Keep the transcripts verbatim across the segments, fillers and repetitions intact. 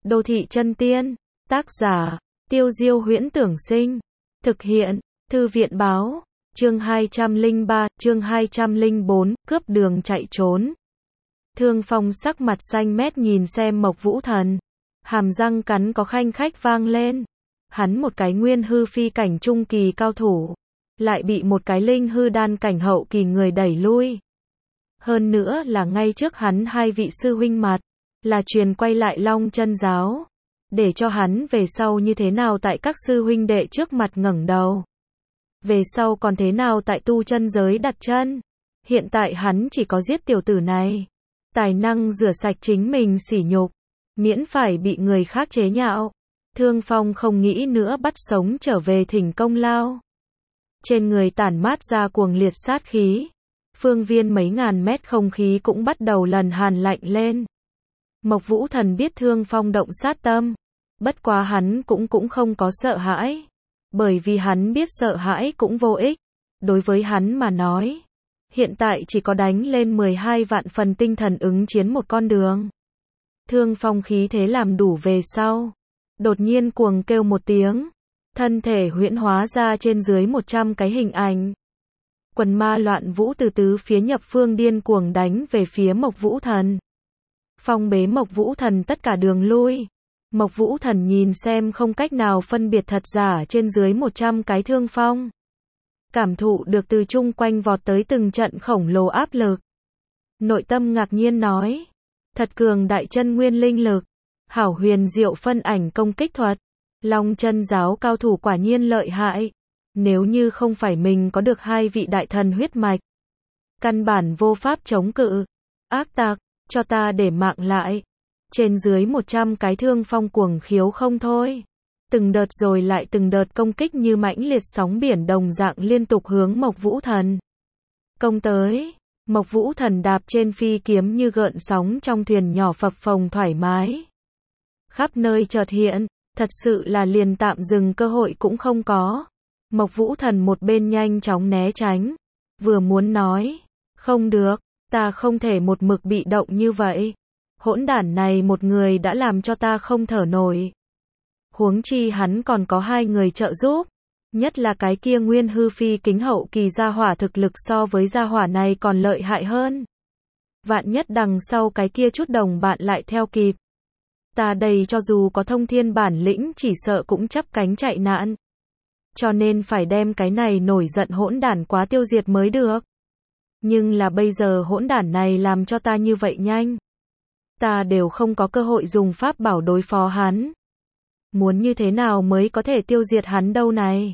Đô thị chân tiên, tác giả, Tiêu Diêu Huyễn Tưởng Sinh, thực hiện, Thư viện Báo, chương hai trăm lẻ ba, chương hai trăm lẻ bốn, cướp đường chạy trốn. Thương Phong sắc mặt xanh mét nhìn xem Mộc Vũ Thần, hàm răng cắn có khanh khách vang lên. Hắn một cái nguyên hư phi cảnh trung kỳ cao thủ, lại bị một cái linh hư đan cảnh hậu kỳ người đẩy lui. Hơn nữa là ngay trước hắn hai vị sư huynh mặt, là truyền quay lại Long Chân giáo, để cho hắn về sau như thế nào tại các sư huynh đệ trước mặt ngẩng đầu. Về sau còn thế nào tại tu chân giới đặt chân. Hiện tại hắn chỉ có giết tiểu tử này, tài năng rửa sạch chính mình sỉ nhục, miễn phải bị người khác chế nhạo. Thương Phong không nghĩ nữa bắt sống trở về thỉnh công lao. Trên người tản mát ra cuồng liệt sát khí, phương viên mấy ngàn mét không khí cũng bắt đầu lần hàn lạnh lên. Mộc Vũ Thần biết Thương Phong động sát tâm, bất quá hắn cũng cũng không có sợ hãi, bởi vì hắn biết sợ hãi cũng vô ích. Đối với hắn mà nói, hiện tại chỉ có đánh lên mười hai vạn phần tinh thần ứng chiến một con đường. Thương Phong khí thế làm đủ về sau, đột nhiên cuồng kêu một tiếng, thân thể huyễn hóa ra trên dưới một trăm cái hình ảnh. Quần ma loạn vũ từ tứ phía nhập phương điên cuồng đánh về phía Mộc Vũ Thần. Phong bế Mộc Vũ Thần tất cả đường lui. Mộc Vũ Thần nhìn xem không cách nào phân biệt thật giả trên dưới một trăm cái thương phong. Cảm thụ được từ chung quanh vọt tới từng trận khổng lồ áp lực. Nội tâm ngạc nhiên nói, thật cường đại chân nguyên linh lực, hảo huyền diệu phân ảnh công kích thuật. Long Chân giáo cao thủ quả nhiên lợi hại. Nếu như không phải mình có được hai vị đại thần huyết mạch, căn bản vô pháp chống cự. Ác tặc, cho ta để mạng lại. Trên dưới một trăm cái thương phong cuồng khiếu không thôi. Từng đợt rồi lại từng đợt công kích như mãnh liệt sóng biển đồng dạng liên tục hướng Mộc Vũ Thần công tới. Mộc Vũ Thần đạp trên phi kiếm như gợn sóng trong thuyền nhỏ phập phồng thoải mái. Khắp nơi chợt hiện, thật sự là liền tạm dừng cơ hội cũng không có. Mộc Vũ Thần một bên nhanh chóng né tránh, vừa muốn nói, không được, ta không thể một mực bị động như vậy. Hỗn đản này một người đã làm cho ta không thở nổi. Huống chi hắn còn có hai người trợ giúp, nhất là cái kia nguyên hư phi kính hậu kỳ gia hỏa thực lực so với gia hỏa này còn lợi hại hơn. Vạn nhất đằng sau cái kia chút đồng bạn lại theo kịp. Ta đây cho dù có thông thiên bản lĩnh chỉ sợ cũng chắp cánh chạy nạn. Cho nên phải đem cái này nổi giận hỗn đản quá tiêu diệt mới được. Nhưng là bây giờ hỗn đản này làm cho ta như vậy nhanh. Ta đều không có cơ hội dùng pháp bảo đối phó hắn. Muốn như thế nào mới có thể tiêu diệt hắn đâu này?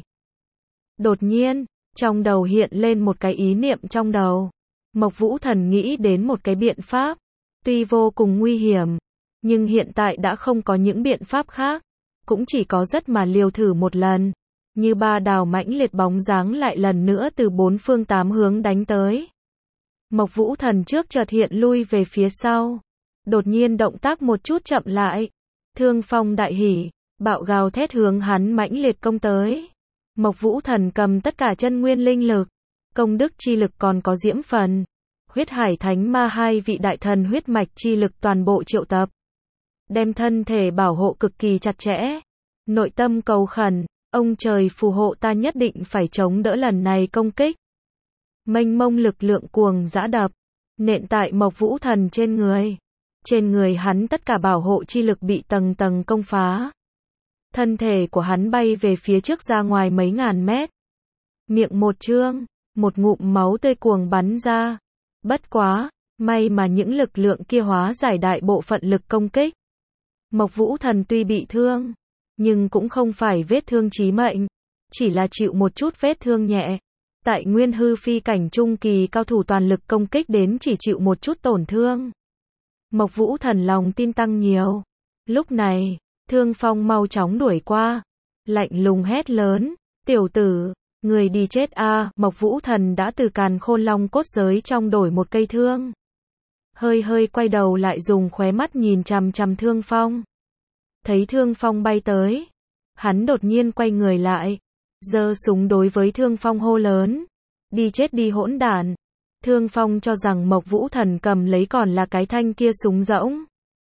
Đột nhiên, trong đầu hiện lên một cái ý niệm trong đầu. Mộc Vũ Thần nghĩ đến một cái biện pháp, tuy vô cùng nguy hiểm, nhưng hiện tại đã không có những biện pháp khác, cũng chỉ có rất mà liều thử một lần. Như ba đào mãnh liệt bóng dáng lại lần nữa từ bốn phương tám hướng đánh tới. Mộc Vũ Thần trước chợt hiện lui về phía sau, đột nhiên động tác một chút chậm lại. Thương Phong đại hỉ, bạo gào thét hướng hắn mãnh liệt công tới. Mộc Vũ Thần cầm tất cả chân nguyên linh lực, công đức chi lực còn có diễm phần, huyết hải thánh ma hai vị đại thần huyết mạch chi lực toàn bộ triệu tập, đem thân thể bảo hộ cực kỳ chặt chẽ. Nội tâm cầu khẩn, ông trời phù hộ ta nhất định phải chống đỡ lần này công kích. Mênh mông lực lượng cuồng dã đập, nện tại Mộc Vũ Thần trên người. Trên người hắn tất cả bảo hộ chi lực bị tầng tầng công phá. Thân thể của hắn bay về phía trước ra ngoài mấy ngàn mét. Miệng một trương, một ngụm máu tươi cuồng bắn ra. Bất quá, may mà những lực lượng kia hóa giải đại bộ phận lực công kích. Mộc Vũ Thần tuy bị thương, nhưng cũng không phải vết thương chí mệnh, chỉ là chịu một chút vết thương nhẹ. Tại nguyên hư phi cảnh trung kỳ cao thủ toàn lực công kích đến chỉ chịu một chút tổn thương. Mộc Vũ Thần lòng tin tăng nhiều. Lúc này, Thương Phong mau chóng đuổi qua, lạnh lùng hét lớn, tiểu tử, người đi chết a. À. Mộc Vũ Thần đã từ càn khôn long cốt giới trong đổi một cây thương. Hơi hơi quay đầu lại dùng khóe mắt nhìn chằm chằm Thương Phong. Thấy Thương Phong bay tới, hắn đột nhiên quay người lại, giơ súng đối với Thương Phong hô lớn, đi chết đi hỗn đản. Thương Phong cho rằng Mộc Vũ Thần cầm lấy còn là cái thanh kia súng rỗng.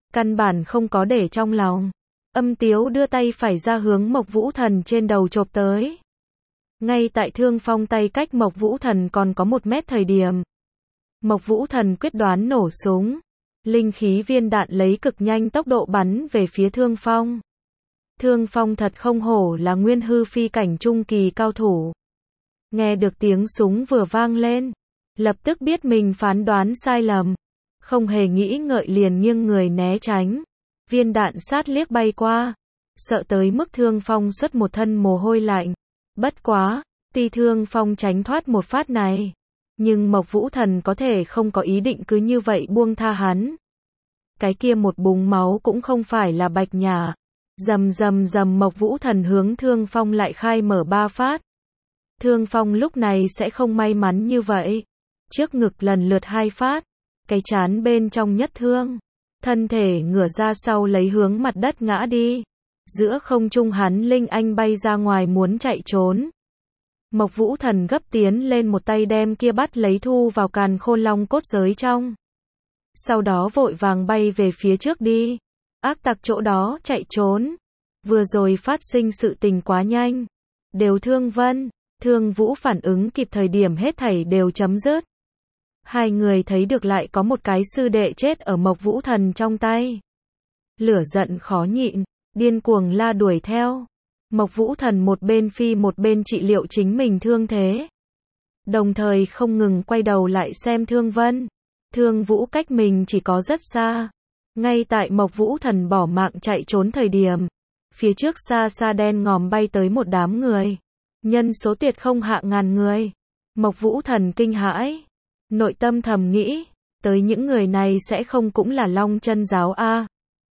căn bản không có để trong lòng. Âm Tiếu đưa tay phải ra hướng Mộc Vũ Thần trên đầu chộp tới. Ngay tại Thương Phong tay cách Mộc Vũ Thần còn có một mét thời điểm, Mộc Vũ Thần quyết đoán nổ súng. Linh khí viên đạn lấy cực nhanh tốc độ bắn về phía Thương Phong. Thương Phong thật không hổ là nguyên hư phi cảnh trung kỳ cao thủ. Nghe được tiếng súng vừa vang lên, lập tức biết mình phán đoán sai lầm. Không hề nghĩ ngợi liền nghiêng người né tránh. Viên đạn sát liếc bay qua, sợ tới mức Thương Phong xuất một thân mồ hôi lạnh. Bất quá, tuy Thương Phong tránh thoát một phát này, nhưng Mộc Vũ Thần có thể không có ý định cứ như vậy buông tha hắn. Cái kia một búng máu cũng không phải là bạch nhả. Rầm rầm rầm Mộc Vũ Thần hướng Thương Phong lại khai mở ba phát. Thương Phong lúc này sẽ không may mắn như vậy. Trước ngực lần lượt hai phát, cái trán bên trong nhất thương. Thân thể ngửa ra sau lấy hướng mặt đất ngã đi. Giữa không trung hắn linh anh bay ra ngoài muốn chạy trốn. Mộc Vũ Thần gấp tiến lên một tay đem kia bắt lấy thu vào càn khôn long cốt giới trong. Sau đó vội vàng bay về phía trước đi. Ác tặc chỗ đó chạy trốn. Vừa rồi phát sinh sự tình quá nhanh. Đều Thương Vân, Thương Vũ phản ứng kịp thời điểm hết thảy đều chấm dứt. Hai người thấy được lại có một cái sư đệ chết ở Mộc Vũ Thần trong tay. Lửa giận khó nhịn, điên cuồng la đuổi theo. Mộc Vũ Thần một bên phi một bên trị liệu chính mình thương thế. Đồng thời không ngừng quay đầu lại xem Thương Vân. Thương Vũ cách mình chỉ có rất xa. Ngay tại Mộc Vũ Thần bỏ mạng chạy trốn thời điểm, phía trước xa xa đen ngòm bay tới một đám người. Nhân số tuyệt không hạ ngàn người. Mộc Vũ Thần kinh hãi. Nội tâm thầm nghĩ, tới những người này sẽ không cũng là Long Chân Giáo a.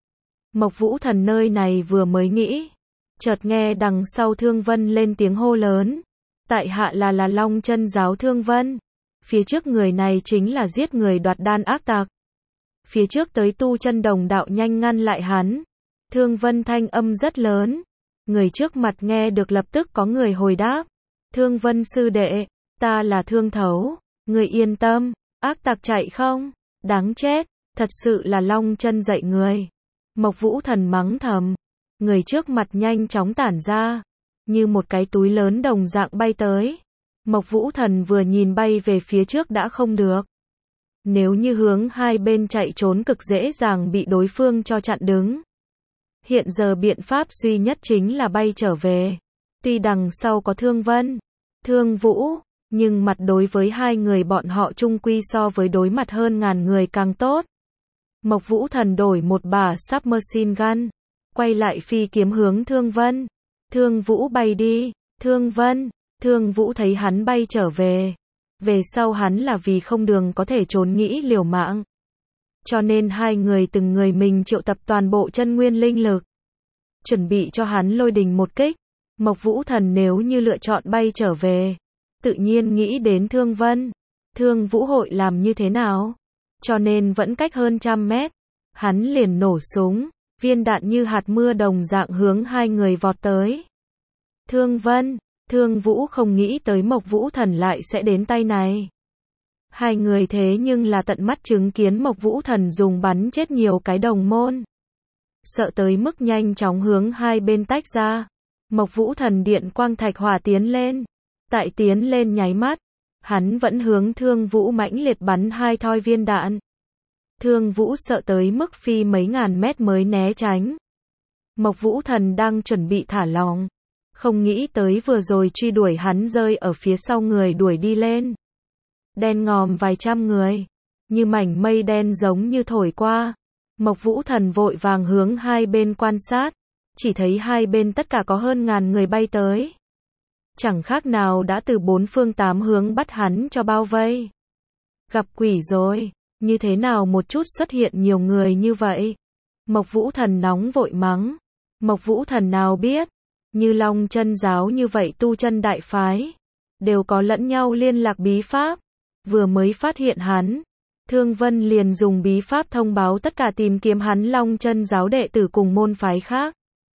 Mộc Vũ Thần nơi này vừa mới nghĩ, chợt nghe đằng sau Thương Vân lên tiếng hô lớn. Tại hạ là là Long Chân Giáo Thương Vân. Phía trước người này chính là giết người đoạt đan ác tặc. Phía trước tới Tu Chân Đồng đạo nhanh ngăn lại hắn. Thương Vân thanh âm rất lớn. Người trước mặt nghe được lập tức có người hồi đáp. Thương Vân sư đệ, ta là Thương Thấu. Người yên tâm, ác tặc chạy không? Đáng chết, thật sự là Long Chân dạy người. Mộc Vũ Thần mắng thầm. Người trước mặt nhanh chóng tản ra. Như một cái túi lớn đồng dạng bay tới. Mộc Vũ Thần vừa nhìn bay về phía trước đã không được. Nếu như hướng hai bên chạy trốn cực dễ dàng bị đối phương cho chặn đứng. Hiện giờ biện pháp duy nhất chính là bay trở về. Tuy đằng sau có Thương Vân, Thương Vũ, nhưng mặt đối với hai người bọn họ chung quy so với đối mặt hơn ngàn người càng tốt. Mộc Vũ Thần đổi một bả submachine gun, quay lại phi kiếm hướng Thương Vân. Thương Vũ bay đi, Thương Vân, Thương Vũ thấy hắn bay trở về. Về sau hắn là vì không đường có thể trốn nghĩ liều mạng. Cho nên hai người từng người mình triệu tập toàn bộ chân nguyên linh lực. Chuẩn bị cho hắn lôi đình một kích. Mộc Vũ Thần nếu như lựa chọn bay trở về, tự nhiên nghĩ đến Thương Vân. Thương Vũ hội làm như thế nào? Cho nên vẫn cách hơn trăm mét. Hắn liền nổ súng. Viên đạn như hạt mưa đồng dạng hướng hai người vọt tới. Thương Vân, Thương Vũ không nghĩ tới Mộc Vũ Thần lại sẽ đến tay này. Hai người thế nhưng là tận mắt chứng kiến Mộc Vũ Thần dùng bắn chết nhiều cái đồng môn. Sợ tới mức nhanh chóng hướng hai bên tách ra. Mộc Vũ Thần điện quang thạch hỏa tiến lên. Tại tiến lên nháy mắt, hắn vẫn hướng Thương Vũ mãnh liệt bắn hai thoi viên đạn. Thương Vũ sợ tới mức phi mấy ngàn mét mới né tránh. Mộc Vũ Thần đang chuẩn bị thả lỏng. Không nghĩ tới vừa rồi truy đuổi hắn rơi ở phía sau người đuổi đi lên. Đen ngòm vài trăm người. Như mảnh mây đen giống như thổi qua. Mộc Vũ Thần vội vàng hướng hai bên quan sát. Chỉ thấy hai bên tất cả có hơn ngàn người bay tới. Chẳng khác nào đã từ bốn phương tám hướng bắt hắn cho bao vây. Gặp quỷ rồi. Như thế nào một chút xuất hiện nhiều người như vậy? Mộc Vũ Thần nóng vội mắng. Mộc Vũ Thần nào biết, như Long Chân Giáo như vậy tu chân đại phái, đều có lẫn nhau liên lạc bí pháp. Vừa mới phát hiện hắn, Thương Vân liền dùng bí pháp thông báo tất cả tìm kiếm hắn Long Chân Giáo đệ tử cùng môn phái khác.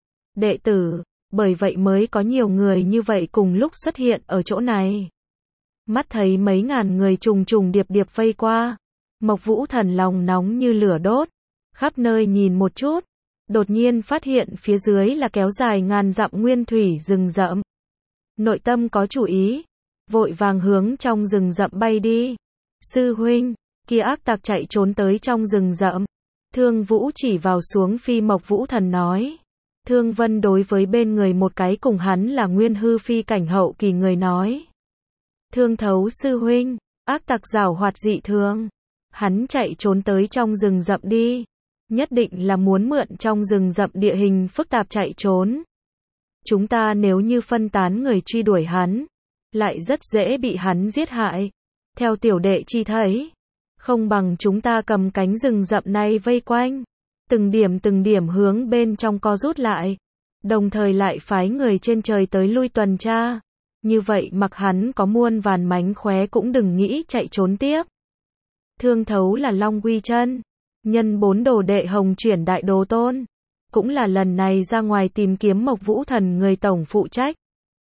Đệ tử, bởi vậy mới có nhiều người như vậy cùng lúc xuất hiện ở chỗ này. Mắt thấy mấy ngàn người trùng trùng điệp điệp vây qua. Mộc Vũ Thần lòng nóng như lửa đốt. khắp nơi nhìn một chút, đột nhiên phát hiện phía dưới là kéo dài ngàn dặm nguyên thủy rừng rậm. Nội tâm có chủ ý, vội vàng hướng trong rừng rậm bay đi. Sư huynh, kia ác tặc chạy trốn tới trong rừng rậm. Thương Vũ chỉ vào xuống phi Mộc Vũ Thần nói. Thương Vân đối với bên người một cái cùng hắn là nguyên hư phi cảnh hậu kỳ người nói. Thương Thấu sư huynh, ác tặc giảo hoạt dị thường. Hắn chạy trốn tới trong rừng rậm đi. Nhất định là muốn mượn trong rừng rậm địa hình phức tạp chạy trốn. Chúng ta nếu như phân tán người truy đuổi hắn, lại rất dễ bị hắn giết hại. Theo tiểu đệ chi thấy, không bằng chúng ta cầm cánh rừng rậm này vây quanh, từng điểm từng điểm hướng bên trong co rút lại, đồng thời lại phái người trên trời tới lui tuần tra. Như vậy mặc hắn có muôn vàn mánh khóe cũng đừng nghĩ chạy trốn tiếp. Thương Thấu là Long Quy Chân, nhân bốn đồ đệ Hồng Chuyển Đại Đồ Tôn, cũng là lần này ra ngoài tìm kiếm Mộc Vũ Thần người tổng phụ trách.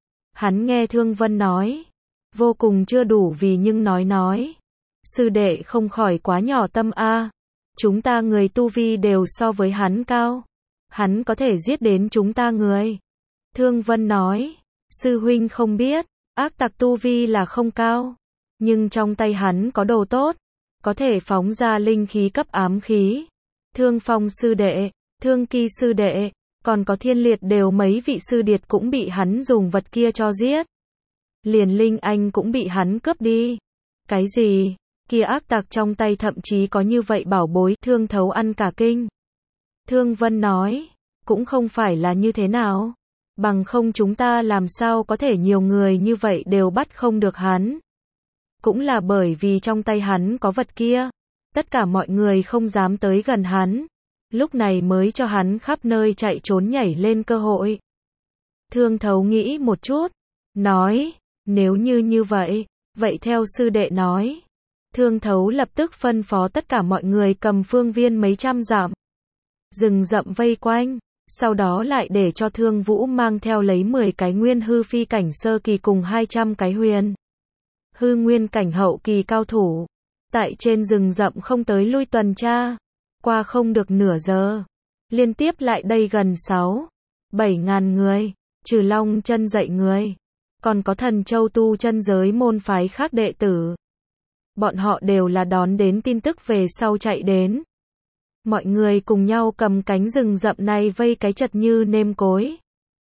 Hắn nghe Thương Vân nói, vô cùng chưa đủ vì nhưng nói nói. Sư đệ không khỏi quá nhỏ tâm a. Chúng ta người tu vi đều so với hắn cao. Hắn có thể giết đến chúng ta người. Thương Vân nói, sư huynh không biết, ác tặc tu vi là không cao. Nhưng trong tay hắn có đồ tốt, có thể phóng ra linh khí cấp ám khí. Thương Phong sư đệ, Thương Kỳ sư đệ, còn có Thiên Liệt đều mấy vị sư điệt cũng bị hắn dùng vật kia cho giết. Liền Linh Anh cũng bị hắn cướp đi. Cái gì? Kia ác tặc trong tay thậm chí có như vậy bảo bối. Thương Thấu ăn cả kinh. Thương Vân nói, cũng không phải là như thế nào. Bằng không chúng ta làm sao có thể nhiều người như vậy đều bắt không được hắn. Cũng là bởi vì trong tay hắn có vật kia. Tất cả mọi người không dám tới gần hắn. Lúc này mới cho hắn khắp nơi chạy trốn nhảy lên cơ hội. Thương Thấu nghĩ một chút, nói, nếu như như vậy, vậy theo sư đệ nói. Thương Thấu lập tức phân phó tất cả mọi người cầm phương viên mấy trăm dặm rừng rậm vây quanh, sau đó lại để cho Thương Vũ mang theo lấy mười cái nguyên hư phi cảnh sơ kỳ cùng hai trăm cái huyền hư nguyên cảnh hậu kỳ cao thủ, tại trên rừng rậm không tới lui tuần tra. Qua không được nửa giờ, liên tiếp lại đây gần sáu, bảy ngàn người, trừ Long Chân dạy người, còn có Thần Châu tu chân giới môn phái khác đệ tử. Bọn họ đều là đón đến tin tức về sau chạy đến. Mọi người cùng nhau cầm cánh rừng rậm này vây cái chật như nêm cối.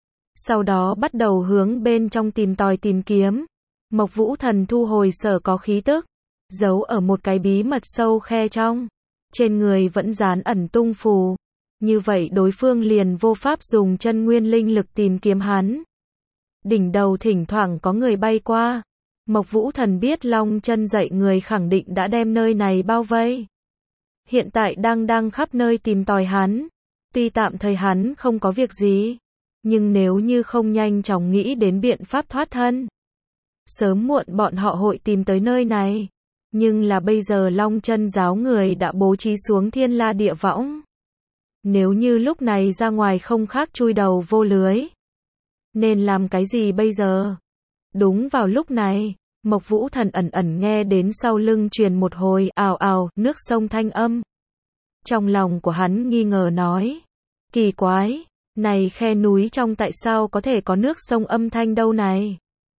Sau đó bắt đầu hướng bên trong tìm tòi tìm kiếm. Mộc Vũ Thần thu hồi sở có khí tức, giấu ở một cái bí mật sâu khe trong. Trên người vẫn dán ẩn tung phù. Như vậy đối phương liền vô pháp dùng chân nguyên linh lực tìm kiếm hắn. Đỉnh đầu thỉnh thoảng có người bay qua. Mộc Vũ Thần biết Long Chân dạy người khẳng định đã đem nơi này bao vây. Hiện tại đang đang khắp nơi tìm tòi hắn. Tuy tạm thời hắn không có việc gì, nhưng nếu như không nhanh chóng nghĩ đến biện pháp thoát thân, sớm muộn bọn họ hội tìm tới nơi này. Nhưng là bây giờ Long Chân giáo người đã bố trí xuống thiên la địa võng. Nếu như lúc này ra ngoài không khác chui đầu vô lưới. Nên làm cái gì bây giờ? Đúng vào lúc này, Mộc Vũ Thần ẩn ẩn nghe đến sau lưng truyền một hồi ào ào nước sông thanh âm. Trong lòng của hắn nghi ngờ nói, kỳ quái, này khe núi trong tại sao có thể có nước sông âm thanh đâu này?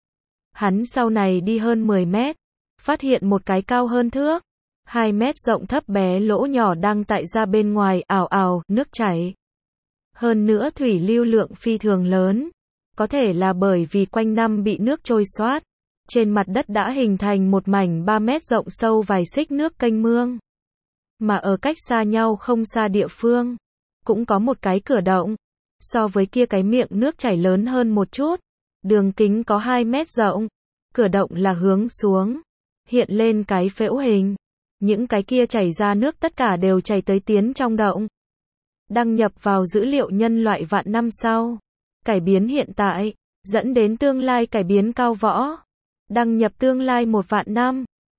Hắn sau này đi hơn mười mét, phát hiện một cái cao hơn thước, hai mét rộng thấp bé lỗ nhỏ đang tại ra bên ngoài ào ào nước chảy. Hơn nữa thủy lưu lượng phi thường lớn, có thể là bởi vì quanh năm bị nước trôi xoát. Trên mặt đất đã hình thành một mảnh ba mét rộng sâu vài xích nước kênh mương. Mà ở cách xa nhau không xa địa phương, cũng có một cái cửa động. So với kia cái miệng nước chảy lớn hơn một chút, đường kính có hai mét rộng. Cửa động là hướng xuống, hiện lên cái phễu hình. Những cái kia chảy ra nước tất cả đều chảy tới tiến trong động. Đăng nhập vào dữ liệu nhân loại vạn năm sau. Cải biến hiện tại, dẫn đến tương lai cải biến cao võ. Đăng nhập tương lai một vạn năm.